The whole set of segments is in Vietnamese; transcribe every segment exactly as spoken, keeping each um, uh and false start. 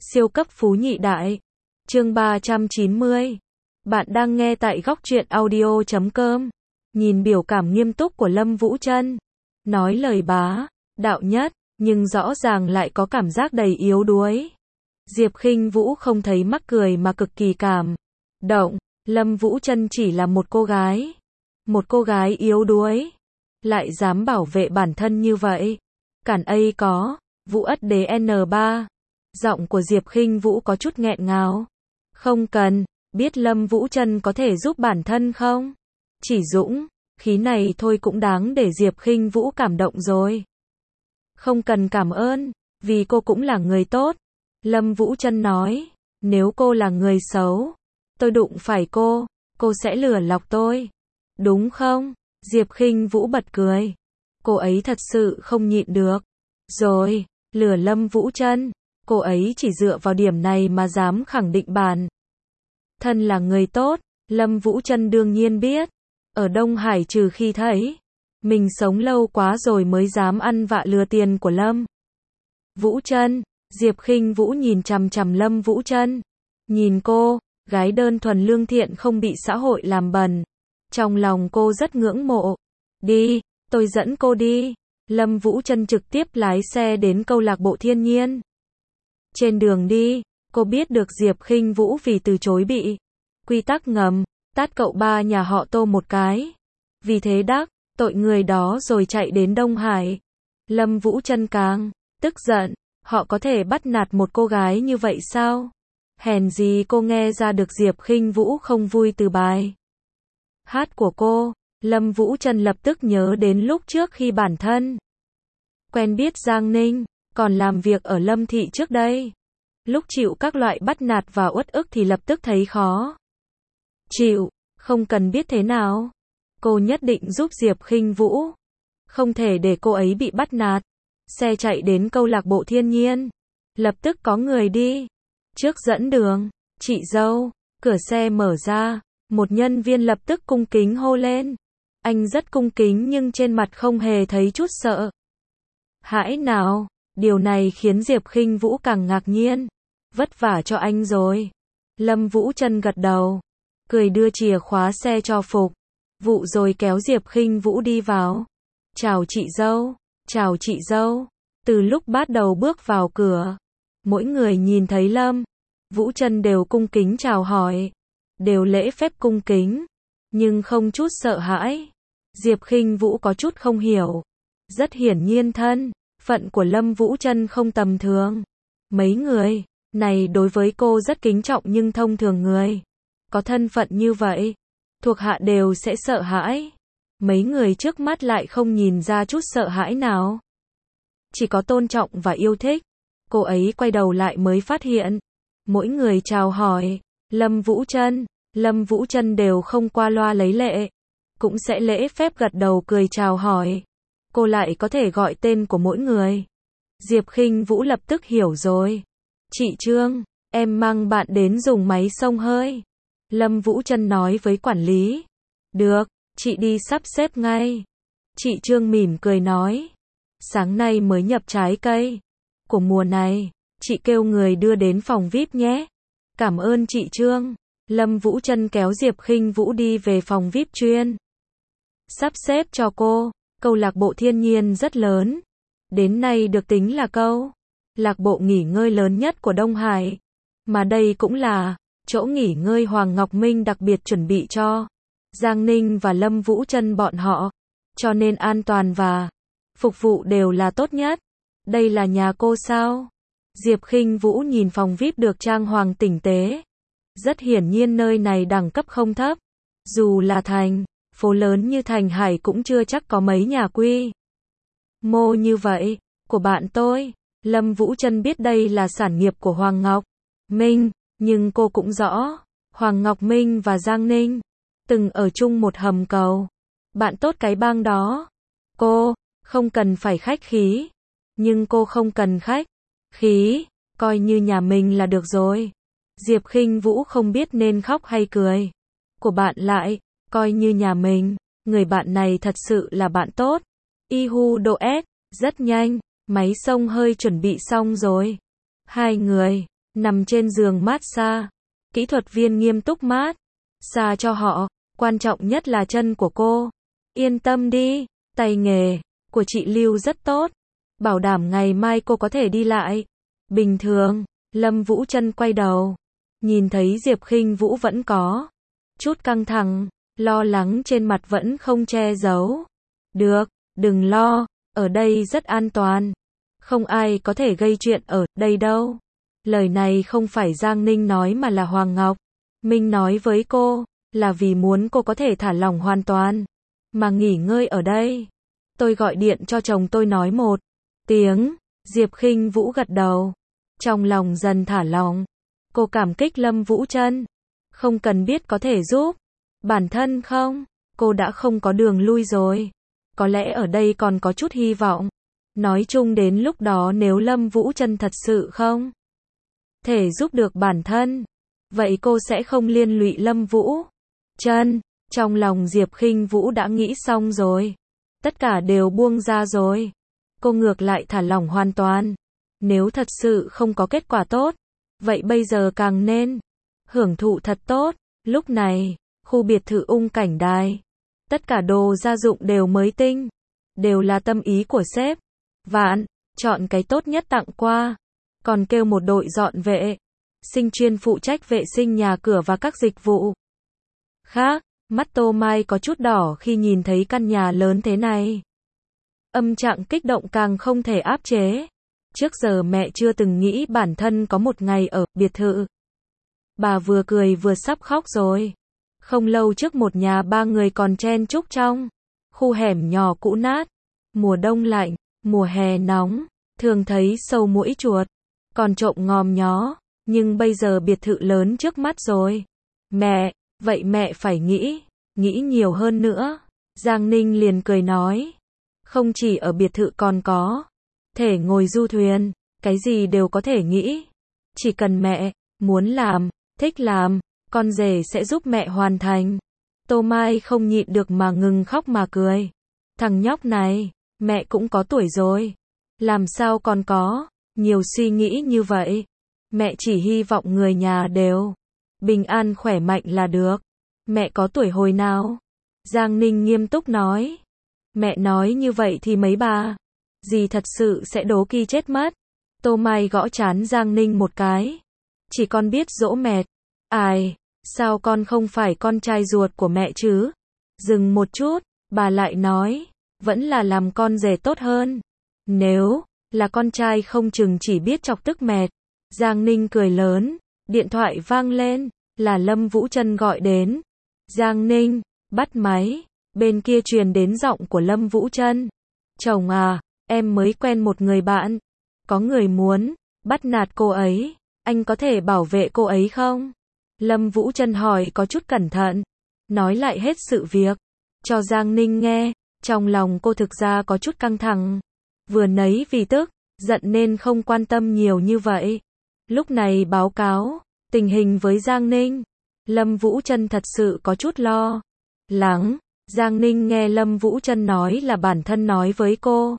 Siêu cấp phú nhị đại. Chương ba trăm chín mươi. Bạn đang nghe tại góc truyện audio chấm com. Nhìn biểu cảm nghiêm túc của Lâm Vũ Trân, nói lời bá đạo nhất, nhưng rõ ràng lại có cảm giác đầy yếu đuối. Diệp Khinh Vũ không thấy mắc cười mà cực kỳ cảm động. Lâm Vũ Trân chỉ là một cô gái, một cô gái yếu đuối, lại dám bảo vệ bản thân như vậy. Cản ấy có, Vũ Ất Đế N ba. Giọng của Diệp Khinh Vũ có chút nghẹn ngào. Không cần, biết Lâm Vũ Trân có thể giúp bản thân không? Chỉ dũng khí này thôi cũng đáng để Diệp Khinh Vũ cảm động rồi. Không cần cảm ơn, vì cô cũng là người tốt. Lâm Vũ Trân nói, nếu cô là người xấu, tôi đụng phải cô, cô sẽ lừa lọc tôi. Đúng không? Diệp Khinh Vũ bật cười. Cô ấy thật sự không nhịn được. Rồi, lừa Lâm Vũ Trân. Cô ấy chỉ dựa vào điểm này mà dám khẳng định bản thân là người tốt. Lâm Vũ Trân đương nhiên biết. Ở Đông Hải trừ khi thấy mình sống lâu quá rồi mới dám ăn vạ lừa tiền của Lâm Vũ Trân. Diệp Khinh Vũ nhìn chằm chằm Lâm Vũ Trân. Nhìn cô, gái đơn thuần lương thiện không bị xã hội làm bẩn. Trong lòng cô rất ngưỡng mộ. Đi, tôi dẫn cô đi. Lâm Vũ Trân trực tiếp lái xe đến câu lạc bộ thiên nhiên. Trên đường đi, cô biết được Diệp Khinh Vũ vì từ chối bị quy tắc ngầm, tát cậu ba nhà họ Tô một cái. Vì thế đắc tội người đó rồi chạy đến Đông Hải. Lâm Vũ Trân càng tức giận, họ có thể bắt nạt một cô gái như vậy sao? Hèn gì cô nghe ra được Diệp Khinh Vũ không vui từ bài hát của cô. Lâm Vũ Trân lập tức nhớ đến lúc trước khi bản thân quen biết Giang Ninh, còn làm việc ở Lâm Thị trước đây. Lúc chịu các loại bắt nạt và uất ức thì lập tức thấy khó chịu, không cần biết thế nào. Cô nhất định giúp Diệp Khinh Vũ. Không thể để cô ấy bị bắt nạt. Xe chạy đến câu lạc bộ thiên nhiên. Lập tức có người đi trước dẫn đường. Chị dâu, cửa xe mở ra. Một nhân viên lập tức cung kính hô lên. Anh rất cung kính nhưng trên mặt không hề thấy chút sợ hãi nào. Điều này khiến Diệp Khinh Vũ càng ngạc nhiên. Vất vả cho anh rồi. Lâm Vũ Trân gật đầu, cười đưa chìa khóa xe cho Phục vụ rồi kéo Diệp Khinh Vũ đi vào. Chào chị dâu, chào chị dâu. Từ lúc bắt đầu bước vào cửa, mỗi người nhìn thấy Lâm Vũ Trân đều cung kính chào hỏi, đều lễ phép cung kính, nhưng không chút sợ hãi. Diệp Khinh Vũ có chút không hiểu. Rất hiển nhiên thân phận của Lâm Vũ Trân không tầm thường. Mấy người này đối với cô rất kính trọng nhưng thông thường người có thân phận như vậy, thuộc hạ đều sẽ sợ hãi. Mấy người trước mắt lại không nhìn ra chút sợ hãi nào. Chỉ có tôn trọng và yêu thích. Cô ấy quay đầu lại mới phát hiện. Mỗi người chào hỏi Lâm Vũ Trân. Lâm Vũ Trân đều không qua loa lấy lệ. Cũng sẽ lễ phép gật đầu cười chào hỏi. Cô lại có thể gọi tên của mỗi người. Diệp Khinh Vũ lập tức hiểu rồi. Chị Trương, em mang bạn đến dùng máy xông hơi. Lâm Vũ Trân nói với quản lý. Được, chị đi sắp xếp ngay. Chị Trương mỉm cười nói. Sáng nay mới nhập trái cây của mùa này, chị kêu người đưa đến phòng vi ai pi nhé. Cảm ơn chị Trương. Lâm Vũ Trân kéo Diệp Khinh Vũ đi về phòng vi ai pi chuyên sắp xếp cho cô. Câu lạc bộ thiên nhiên rất lớn. Đến nay được tính là câu lạc bộ nghỉ ngơi lớn nhất của Đông Hải. Mà đây cũng là chỗ nghỉ ngơi Hoàng Ngọc Minh đặc biệt chuẩn bị cho Giang Ninh và Lâm Vũ Trân bọn họ. Cho nên an toàn và phục vụ đều là tốt nhất. Đây là nhà cô sao? Diệp Khinh Vũ nhìn phòng vi ai pi được trang hoàng tinh tế. Rất hiển nhiên nơi này đẳng cấp không thấp. Dù là thành phố lớn như Thành Hải cũng chưa chắc có mấy nhà quy mô như vậy. Của bạn tôi, Lâm Vũ Trân biết đây là sản nghiệp của Hoàng Ngọc Minh, nhưng cô cũng rõ, Hoàng Ngọc Minh và Giang Ninh từng ở chung một hầm cầu. Bạn tốt cái bang đó. Cô không cần phải khách khí, nhưng cô không cần khách khí, coi như nhà mình là được rồi. Diệp Khinh Vũ không biết nên khóc hay cười. Của bạn lại coi như nhà mình. Người bạn này thật sự là bạn tốt. Ihu độ S. Rất nhanh, máy xông hơi chuẩn bị xong rồi. Hai người nằm trên giường massage. Kỹ thuật viên nghiêm túc mát xa cho họ, quan trọng nhất là chân của cô. Yên tâm đi, tay nghề của chị Lưu rất tốt, bảo đảm ngày mai cô có thể đi lại bình thường. Lâm Vũ Trân quay đầu, nhìn thấy Diệp Khinh Vũ vẫn có chút căng thẳng, lo lắng trên mặt vẫn không che giấu. Được, đừng lo, ở đây rất an toàn, không ai có thể gây chuyện ở đây đâu. Lời này không phải Giang Ninh nói mà là Hoàng Ngọc Minh nói với cô, là vì muốn cô có thể thả lỏng hoàn toàn, mà nghỉ ngơi ở đây. Tôi gọi điện cho chồng tôi nói một tiếng. Diệp Khinh Vũ gật đầu, trong lòng dần thả lỏng. Cô cảm kích Lâm Vũ Trân, không cần biết có thể giúp bản thân không, cô đã không có đường lui rồi. Có lẽ ở đây còn có chút hy vọng. Nói chung đến lúc đó nếu Lâm Vũ Trân thật sự không thể giúp được bản thân, vậy cô sẽ không liên lụy Lâm Vũ Trân. Trong lòng Diệp Khinh Vũ đã nghĩ xong rồi, tất cả đều buông ra rồi. Cô ngược lại thả lỏng hoàn toàn. Nếu thật sự không có kết quả tốt, vậy bây giờ càng nên hưởng thụ thật tốt. Lúc này, khu biệt thự Ung Cảnh Đài, tất cả đồ gia dụng đều mới tinh, đều là tâm ý của sếp Vạn, chọn cái tốt nhất tặng qua, còn kêu một đội dọn vệ sinh chuyên phụ trách vệ sinh nhà cửa và các dịch vụ khác. Mắt Tô Mai có chút đỏ khi nhìn thấy căn nhà lớn thế này. Âm trạng kích động càng không thể áp chế. Trước giờ mẹ chưa từng nghĩ bản thân có một ngày ở biệt thự. Bà vừa cười vừa sắp khóc rồi. Không lâu trước một nhà ba người còn chen chúc trong khu hẻm nhỏ cũ nát. Mùa đông lạnh, mùa hè nóng, thường thấy sâu muỗi chuột, còn trộm ngòm nhó. Nhưng bây giờ biệt thự lớn trước mắt rồi. Mẹ, vậy mẹ phải nghĩ, nghĩ nhiều hơn nữa. Giang Ninh liền cười nói. Không chỉ ở biệt thự còn có thể ngồi du thuyền, cái gì đều có thể nghĩ. Chỉ cần mẹ muốn làm, thích làm, con rể sẽ giúp mẹ hoàn thành. Tô Mai không nhịn được mà ngừng khóc mà cười. Thằng nhóc này, mẹ cũng có tuổi rồi, làm sao còn có nhiều suy nghĩ như vậy. Mẹ chỉ hy vọng người nhà đều bình an khỏe mạnh là được. Mẹ có tuổi hồi nào? Giang Ninh nghiêm túc nói. Mẹ nói như vậy thì mấy bà dì thật sự sẽ đố kỵ chết mất. Tô Mai gõ trán Giang Ninh một cái. Chỉ con biết dỗ mẹ. Ai, sao con không phải con trai ruột của mẹ chứ? Dừng một chút, bà lại nói, vẫn là làm con rể tốt hơn. Nếu là con trai không chừng chỉ biết chọc tức mẹ. Giang Ninh cười lớn, điện thoại vang lên, là Lâm Vũ Trân gọi đến. Giang Ninh bắt máy, bên kia truyền đến giọng của Lâm Vũ Trân. Chồng à, em mới quen một người bạn, có người muốn bắt nạt cô ấy, anh có thể bảo vệ cô ấy không? Lâm Vũ Trân hỏi có chút cẩn thận, nói lại hết sự việc cho Giang Ninh nghe. Trong lòng cô thực ra có chút căng thẳng, vừa nấy vì tức giận nên không quan tâm nhiều như vậy. Lúc này báo cáo tình hình với Giang Ninh, Lâm Vũ Trân thật sự có chút lo lắng. Giang Ninh nghe Lâm Vũ Trân nói là bản thân nói với cô.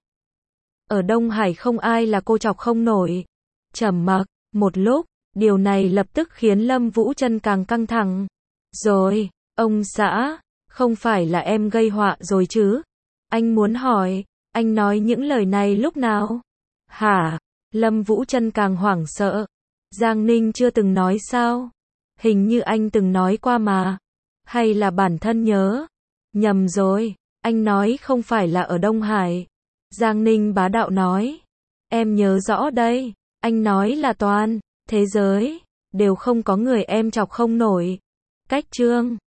Ở Đông Hải không ai là cô chọc không nổi. Trầm mặc một lúc, điều này lập tức khiến Lâm Vũ Trân càng căng thẳng. Rồi, ông xã, không phải là em gây họa rồi chứ? Anh muốn hỏi, anh nói những lời này lúc nào? Hả? Lâm Vũ Trân càng hoảng sợ. Giang Ninh chưa từng nói sao? Hình như anh từng nói qua mà. Hay là bản thân nhớ nhầm rồi, anh nói không phải là ở Đông Hải. Giang Ninh bá đạo nói. Em nhớ rõ đây, anh nói là toàn thế giới đều không có người em chọc không nổi. Cách chương